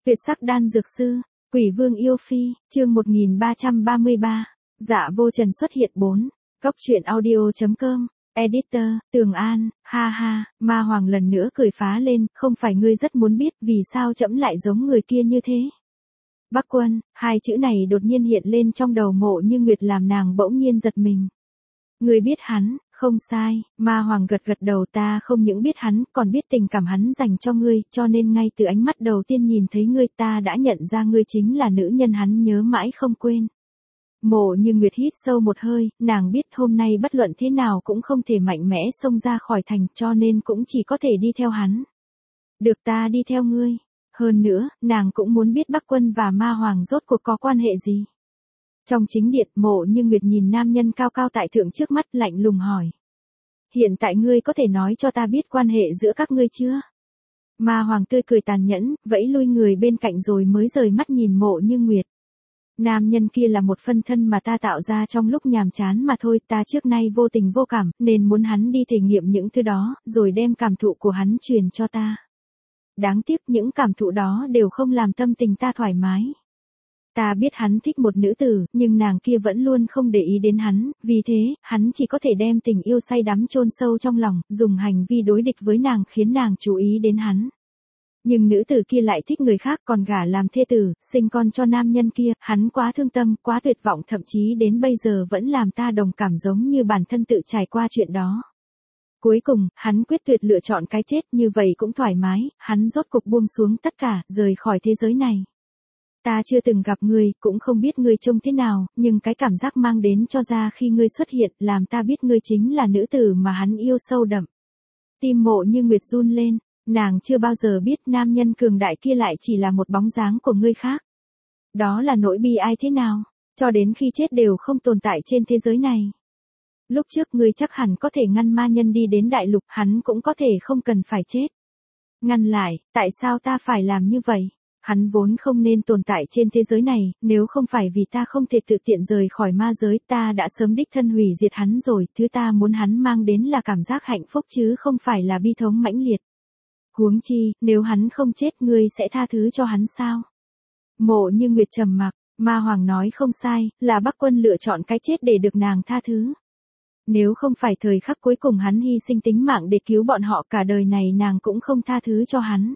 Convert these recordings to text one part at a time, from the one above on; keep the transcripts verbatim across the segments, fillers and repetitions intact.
Tuyệt sắc đan dược sư, Quỷ Vương yêu phi, chương một nghìn ba trăm ba mươi ba. Dạ vô trần xuất hiện bốn. Cóc truyện audio chấm com, editor, Tường An, ha ha, ma hoàng lần nữa cười phá lên, không phải ngươi rất muốn biết vì sao trẫm lại giống người kia như thế. Bắc Quân, hai chữ này đột nhiên hiện lên trong đầu Mộ Như Nguyệt làm nàng bỗng nhiên giật mình. Ngươi biết hắn, không sai, ma hoàng gật gật đầu, ta không những biết hắn, còn biết tình cảm hắn dành cho ngươi, cho nên ngay từ ánh mắt đầu tiên nhìn thấy ngươi ta đã nhận ra ngươi chính là nữ nhân hắn nhớ mãi không quên. Mộ Như Nguyệt hít sâu một hơi, nàng biết hôm nay bất luận thế nào cũng không thể mạnh mẽ xông ra khỏi thành, cho nên cũng chỉ có thể đi theo hắn. Được, ta đi theo ngươi. Hơn nữa, nàng cũng muốn biết Bắc Quân và ma hoàng rốt cuộc có quan hệ gì. Trong chính điện, Mộ Như Nguyệt nhìn nam nhân cao cao tại thượng trước mắt lạnh lùng hỏi. Hiện tại ngươi có thể nói cho ta biết quan hệ giữa các ngươi chưa? Ma hoàng tươi cười tàn nhẫn, vẫy lui người bên cạnh rồi mới rời mắt nhìn Mộ Như Nguyệt. Nam nhân kia là một phân thân mà ta tạo ra trong lúc nhàm chán mà thôi, ta trước nay vô tình vô cảm, nên muốn hắn đi thể nghiệm những thứ đó, rồi đem cảm thụ của hắn truyền cho ta. Đáng tiếc những cảm thụ đó đều không làm tâm tình ta thoải mái. Ta biết hắn thích một nữ tử, nhưng nàng kia vẫn luôn không để ý đến hắn, vì thế, hắn chỉ có thể đem tình yêu say đắm chôn sâu trong lòng, dùng hành vi đối địch với nàng khiến nàng chú ý đến hắn. Nhưng nữ tử kia lại thích người khác còn gả làm thê tử, sinh con cho nam nhân kia, hắn quá thương tâm, quá tuyệt vọng, thậm chí đến bây giờ vẫn làm ta đồng cảm giống như bản thân tự trải qua chuyện đó. Cuối cùng, hắn quyết tuyệt lựa chọn cái chết, như vậy cũng thoải mái, hắn rốt cục buông xuống tất cả, rời khỏi thế giới này. Ta chưa từng gặp ngươi, cũng không biết ngươi trông thế nào, nhưng cái cảm giác mang đến cho ra khi ngươi xuất hiện, làm ta biết ngươi chính là nữ tử mà hắn yêu sâu đậm. Tim Mộ Như Nguyệt run lên, nàng chưa bao giờ biết nam nhân cường đại kia lại chỉ là một bóng dáng của ngươi khác. Đó là nỗi bi ai thế nào, cho đến khi chết đều không tồn tại trên thế giới này. Lúc trước ngươi chắc hẳn có thể ngăn ma nhân đi đến đại lục, hắn cũng có thể không cần phải chết. Ngăn lại, tại sao ta phải làm như vậy? Hắn vốn không nên tồn tại trên thế giới này, nếu không phải vì ta không thể tự tiện rời khỏi ma giới, ta đã sớm đích thân hủy diệt hắn rồi, thứ ta muốn hắn mang đến là cảm giác hạnh phúc chứ không phải là bi thống mãnh liệt. Huống chi, nếu hắn không chết ngươi sẽ tha thứ cho hắn sao? Mộ Như Nguyệt trầm mặc, ma hoàng nói không sai, là Bắc Quân lựa chọn cái chết để được nàng tha thứ. Nếu không phải thời khắc cuối cùng hắn hy sinh tính mạng để cứu bọn họ, cả đời này nàng cũng không tha thứ cho hắn.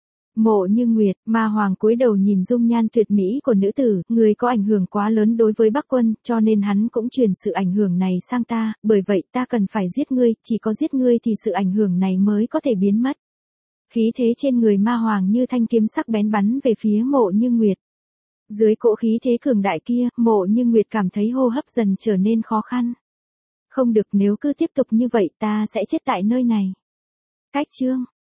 Mộ Như Nguyệt, ma hoàng cúi đầu nhìn dung nhan tuyệt mỹ của nữ tử, người có ảnh hưởng quá lớn đối với Bắc Quân, cho nên hắn cũng truyền sự ảnh hưởng này sang ta, bởi vậy ta cần phải giết ngươi, chỉ có giết ngươi thì sự ảnh hưởng này mới có thể biến mất. Khí thế trên người ma hoàng như thanh kiếm sắc bén bắn về phía Mộ Như Nguyệt. Dưới cỗ khí thế cường đại kia, Mộ Như Nguyệt cảm thấy hô hấp dần trở nên khó khăn. Không được, nếu cứ tiếp tục như vậy ta sẽ chết tại nơi này. Cách chương